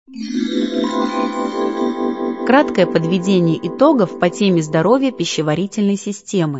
Краткое подведение итогов по теме здоровья пищеварительной системы.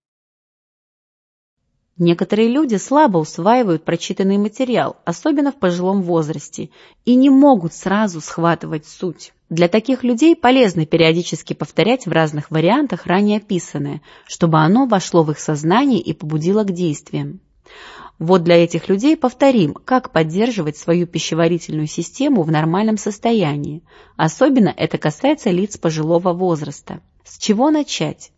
Некоторые люди слабо усваивают прочитанный материал, особенно в пожилом возрасте, и не могут сразу схватывать суть. Для таких людей полезно периодически повторять в разных вариантах ранее описанное, чтобы оно вошло в их сознание и побудило к действиям. Вот для этих людей повторим, как поддерживать свою пищеварительную систему в нормальном состоянии. Особенно это касается лиц пожилого возраста. С чего начать?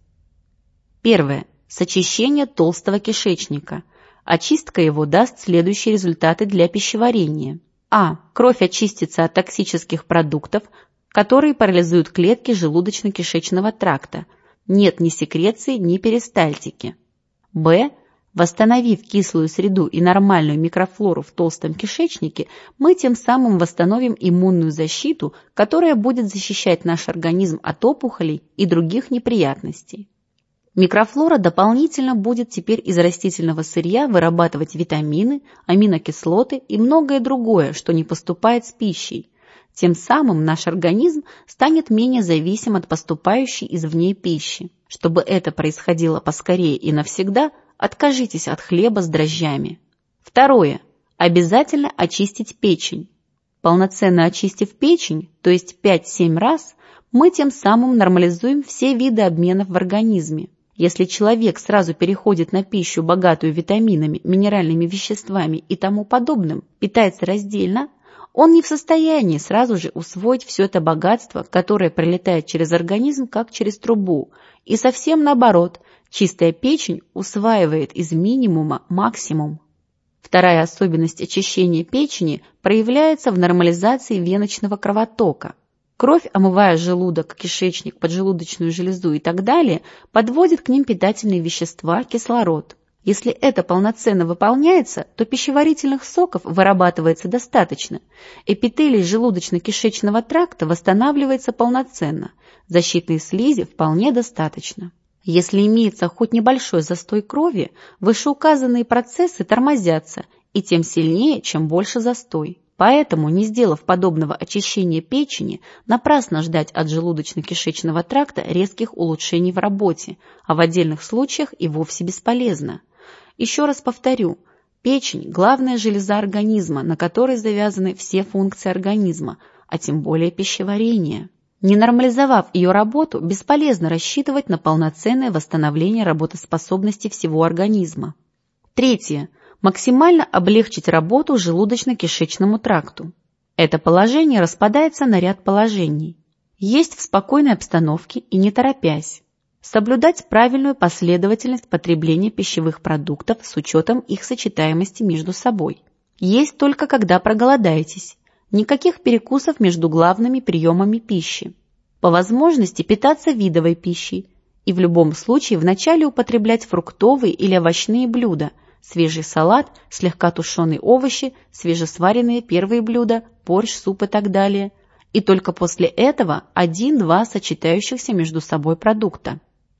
Первое. С очищения толстого кишечника. Очистка его даст следующие результаты для пищеварения. А. Кровь очистится от токсических продуктов, которые парализуют клетки желудочно-кишечного тракта. Нет ни секреции, ни перистальтики. Б. Восстановив кислую среду и нормальную микрофлору в толстом кишечнике, мы тем самым восстановим иммунную защиту, которая будет защищать наш организм от опухолей и других неприятностей. Микрофлора дополнительно будет теперь из растительного сырья вырабатывать витамины, аминокислоты и многое другое, что не поступает с пищей. Тем самым наш организм станет менее зависим от поступающей извне пищи. Чтобы это происходило поскорее и навсегда, откажитесь от хлеба с дрожжами. Второе. Обязательно очистить печень. Полноценно очистив печень, то есть 5-7 раз, мы тем самым нормализуем все виды обменов в организме. Если человек сразу переходит на пищу, богатую витаминами, минеральными веществами и тому подобным, питается раздельно, он не в состоянии сразу же усвоить все это богатство, которое пролетает через организм, как через трубу. И совсем наоборот, чистая печень усваивает из минимума максимум. Вторая особенность очищения печени проявляется в нормализации веночного кровотока. Кровь, омывая желудок, кишечник, поджелудочную железу и так далее, подводит к ним питательные вещества, кислород. Если это полноценно выполняется, то пищеварительных соков вырабатывается достаточно. Эпителий желудочно-кишечного тракта восстанавливается полноценно. Защитной слизи вполне достаточно. Если имеется хоть небольшой застой крови, вышеуказанные процессы тормозятся, и тем сильнее, чем больше застой. Поэтому, не сделав подобного очищения печени, напрасно ждать от желудочно-кишечного тракта резких улучшений в работе, а в отдельных случаях и вовсе бесполезно. Еще раз повторю, печень – главная железа организма, на которой завязаны все функции организма, а тем более пищеварение. Не нормализовав ее работу, бесполезно рассчитывать на полноценное восстановление работоспособности всего организма. Третье. Максимально облегчить работу желудочно-кишечному тракту. Это положение распадается на ряд положений. Есть в спокойной обстановке и не торопясь. Соблюдать правильную последовательность потребления пищевых продуктов с учетом их сочетаемости между собой. Есть только когда проголодаетесь. Никаких перекусов между главными приемами пищи. По возможности питаться видовой пищей. И в любом случае вначале употреблять фруктовые или овощные блюда, свежий салат, слегка тушеные овощи, свежесваренные первые блюда, борщ, суп и так далее. И только после этого 1-2 сочетающихся между собой продукта.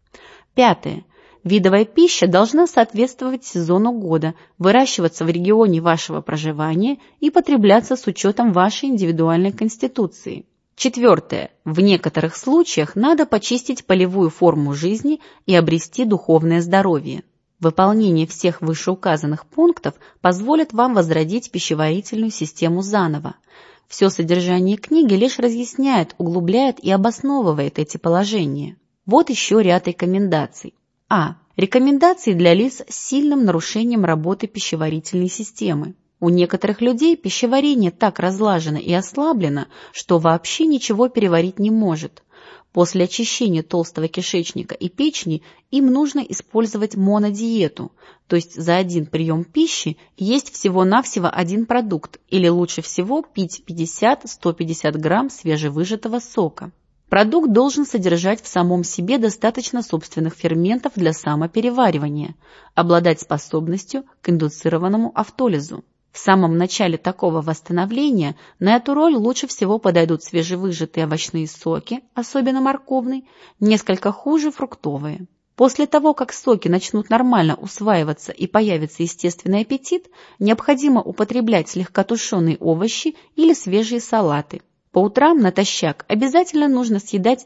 Пятое. Видовая пища должна соответствовать сезону года, выращиваться в регионе вашего проживания и потребляться с учетом вашей индивидуальной конституции. Четвертое. В некоторых случаях надо почистить полевую форму жизни и обрести духовное здоровье. Выполнение всех вышеуказанных пунктов позволит вам возродить пищеварительную систему заново. Все содержание книги лишь разъясняет, углубляет и обосновывает эти положения. Вот еще ряд рекомендаций. А. Рекомендации для лиц с сильным нарушением работы пищеварительной системы. У некоторых людей пищеварение так разлажено и ослаблено, что вообще ничего переварить не может. После очищения толстого кишечника и печени им нужно использовать монодиету, то есть за один прием пищи есть всего-навсего один продукт, или лучше всего пить 50-150 грамм свежевыжатого сока. Продукт должен содержать в самом себе достаточно собственных ферментов для самопереваривания, обладать способностью к индуцированному автолизу. В самом начале такого восстановления на эту роль лучше всего подойдут свежевыжатые овощные соки, особенно морковный, несколько хуже фруктовые. После того, как соки начнут нормально усваиваться и появится естественный аппетит, необходимо употреблять слегка тушеные овощи или свежие салаты. По утрам натощак обязательно нужно съедать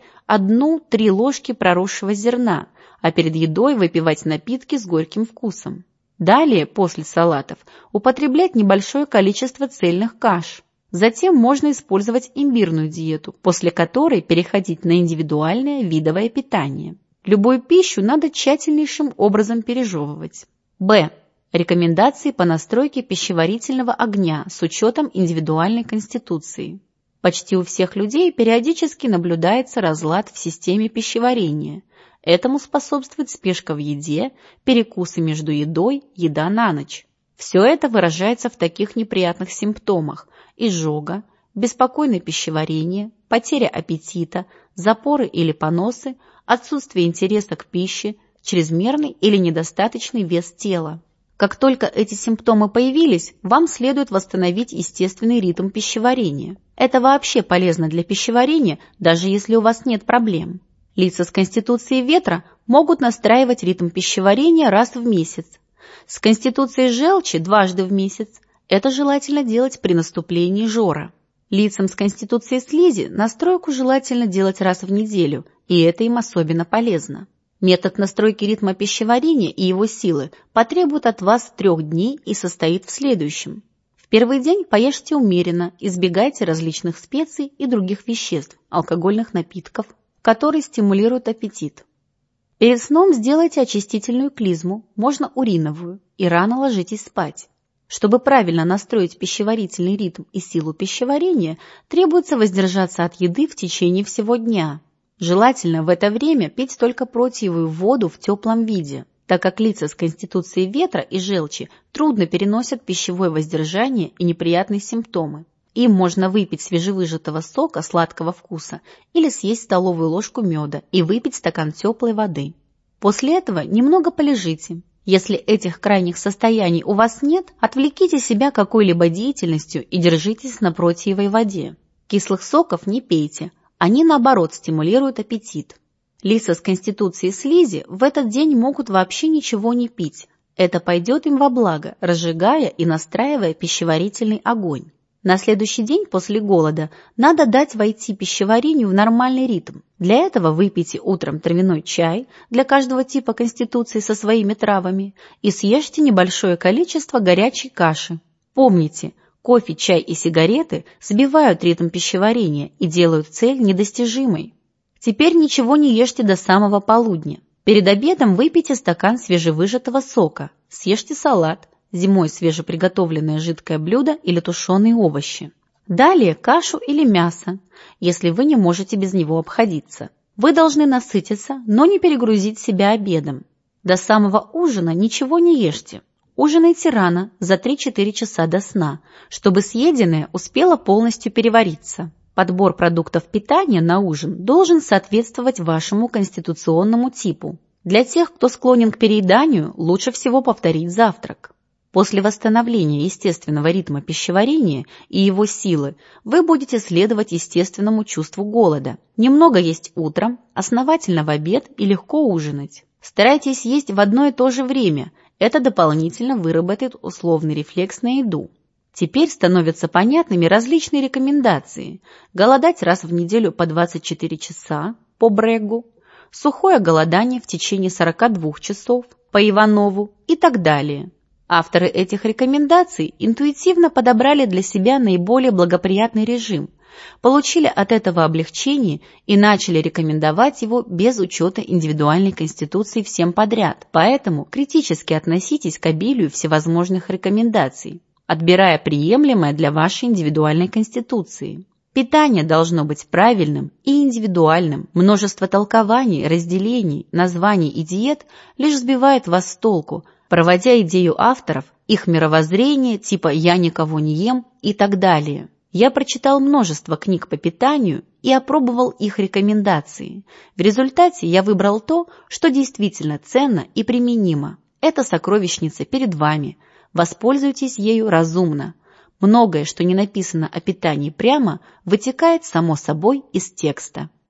1-3 ложки проросшего зерна, а перед едой выпивать напитки с горьким вкусом. Далее, после салатов, употреблять небольшое количество цельных каш. Затем можно использовать имбирную диету, после которой переходить на индивидуальное видовое питание. Любую пищу надо тщательнейшим образом пережевывать. Б. Рекомендации по настройке пищеварительного огня с учетом индивидуальной конституции. Почти у всех людей периодически наблюдается разлад в системе пищеварения. Этому способствует спешка в еде, перекусы между едой, еда на ночь. Все это выражается в таких неприятных симптомах: изжога, беспокойное пищеварение, потеря аппетита, запоры или поносы, отсутствие интереса к пище, чрезмерный или недостаточный вес тела. Как только эти симптомы появились, вам следует восстановить естественный ритм пищеварения. Это вообще полезно для пищеварения, даже если у вас нет проблем. Лица с конституцией ветра могут настраивать ритм пищеварения раз в месяц. С конституцией желчи дважды в месяц. Это желательно делать при наступлении жора. Лицам с конституцией слизи настройку желательно делать раз в неделю, и это им особенно полезно. Метод настройки ритма пищеварения и его силы потребует от вас 3 дней и состоит в следующем. В первый день поешьте умеренно, избегайте различных специй и других веществ, алкогольных напитков, которые стимулируют аппетит. Перед сном сделайте очистительную клизму, можно уриновую, и рано ложитесь спать. Чтобы правильно настроить пищеварительный ритм и силу пищеварения, требуется воздержаться от еды в течение всего дня. Желательно в это время пить только протеевую воду в теплом виде, так как лица с конституцией ветра и желчи трудно переносят пищевое воздержание и неприятные симптомы. Им можно выпить свежевыжатого сока сладкого вкуса или съесть столовую ложку меда и выпить стакан теплой воды. После этого немного полежите. Если этих крайних состояний у вас нет, отвлеките себя какой-либо деятельностью и держитесь на протеевой воде. Кислых соков не пейте. Они, наоборот, стимулируют аппетит. Лица с конституцией слизи в этот день могут вообще ничего не пить. Это пойдет им во благо, разжигая и настраивая пищеварительный огонь. На следующий день после голода надо дать войти пищеварению в нормальный ритм. Для этого выпейте утром травяной чай для каждого типа конституции со своими травами и съешьте небольшое количество горячей каши. Помните, кофе, чай и сигареты сбивают ритм пищеварения и делают цель недостижимой. Теперь ничего не ешьте до самого полудня. Перед обедом выпейте стакан свежевыжатого сока, съешьте салат, зимой свежеприготовленное жидкое блюдо или тушеные овощи. Далее кашу или мясо, если вы не можете без него обходиться. Вы должны насытиться, но не перегрузить себя обедом. До самого ужина ничего не ешьте. Ужинайте рано, за 3-4 часа до сна, чтобы съеденное успело полностью перевариться. Подбор продуктов питания на ужин должен соответствовать вашему конституционному типу. Для тех, кто склонен к перееданию, лучше всего повторить завтрак. После восстановления естественного ритма пищеварения и его силы вы будете следовать естественному чувству голода. Немного есть утром, основательно в обед и легко ужинать. Старайтесь есть в одно и то же время. Это дополнительно выработает условный рефлекс на еду. Теперь становятся понятными различные рекомендации. Голодать раз в неделю по 24 часа по Бреггу, сухое голодание в течение 42 часов по Иванову и так далее. Авторы этих рекомендаций интуитивно подобрали для себя наиболее благоприятный режим, получили от этого облегчение и начали рекомендовать его без учета индивидуальной конституции всем подряд. Поэтому критически относитесь к обилию всевозможных рекомендаций, отбирая приемлемое для вашей индивидуальной конституции. Питание должно быть правильным и индивидуальным. Множество толкований, разделений, названий и диет лишь сбивает вас с толку, проводя идею авторов, их мировоззрение типа «я никого не ем» и так далее. Я прочитал множество книг по питанию и опробовал их рекомендации. В результате я выбрал то, что действительно ценно и применимо. Это сокровищница перед вами. Воспользуйтесь ею разумно. Многое, что не написано о питании прямо, вытекает само собой из текста.